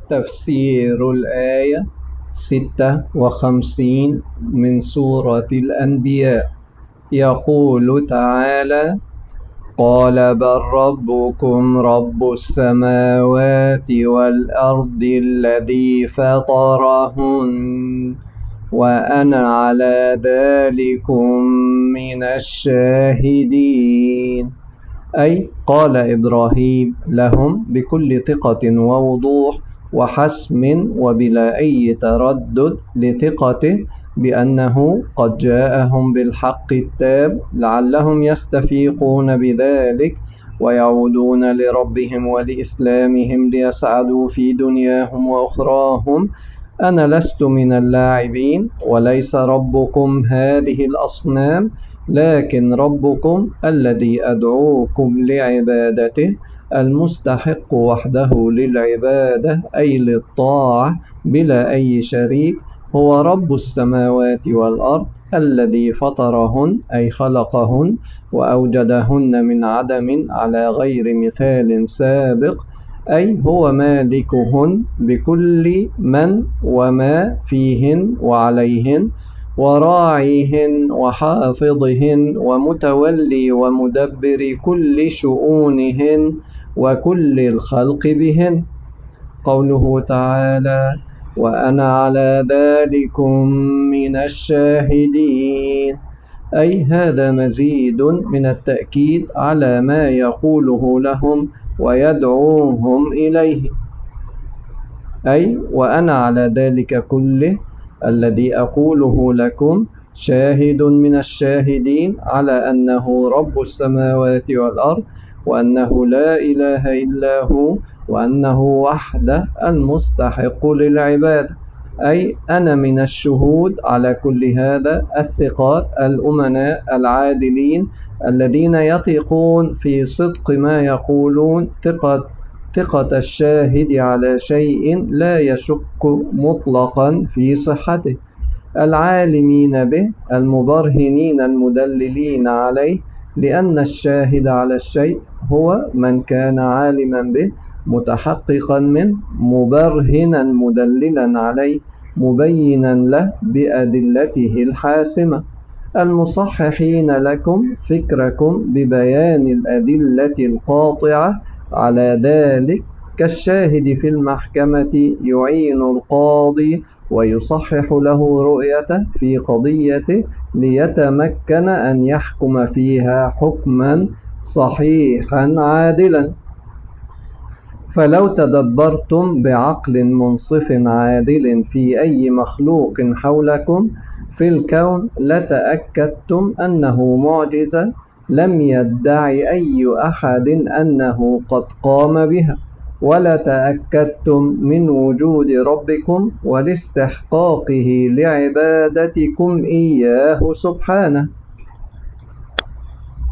تفسير الآية 56 من سورة الأنبياء. يقول تعالى: قال بل ربكم رب السماوات والأرض الذي فطرهن وأنا على ذلكم من الشاهدين. أي قال إبراهيم لهم بكل ثقة ووضوح وحسم وبلا أي تردد لثقته بأنه قد جاءهم بالحق التام لعلهم يستفيقون بذلك ويعودون لربهم ولإسلامهم ليسعدوا في دنياهم وأخراهم. أنا لست من اللاعبين وليس ربكم هذه الأصنام، لكن ربكم الذي أدعوكم لعبادته المستحق وحده للعبادة أي للطاعة بلا أي شريك، هو رب السماوات والأرض الذي فطرهن أي خلقهن وأوجدهن من عدم على غير مثال سابق، أي هو مالكهن بكل من وما فيهن وعليهن وراعيهن وحافظهن ومتولي ومدبر كل شؤونهن وكل الخلق بهن. قوله تعالى: وأنا على ذلكم من الشاهدين، أي هذا مزيد من التأكيد على ما يقوله لهم ويدعوهم إليه، أي وأنا على ذلك كله الذي أقوله لكم شاهد من الشاهدين على أنه رب السماوات والأرض وأنه لا إله إلا هو وأنه وحده المستحق للعبادة. أي أنا من الشهود على كل هذا الثقات الأمناء العادلين الذين يثقون في صدق ما يقولون ثقة الشاهد على شيء لا يشك مطلقا في صحته، العالمين به المبرهنين المدللين عليه، لأن الشاهد على الشيء هو من كان عالما به متحققا منه مبرهنا مدللا عليه مبينا له بأدلته الحاسمة، المصححين لكم فكركم ببيان الأدلة القاطعة على ذلك، كالشاهد في المحكمة يعين القاضي ويصحح له رؤيته في قضيته ليتمكن أن يحكم فيها حكما صحيحا عادلا. فلو تدبرتم بعقل منصف عادل في أي مخلوق حولكم في الكون لتأكدتم أنه معجزة لم يدعي أي أحد أنه قد قام بها، ولتأكدتم من وجود ربكم ولاستحقاقه لعبادتكم إياه سبحانه.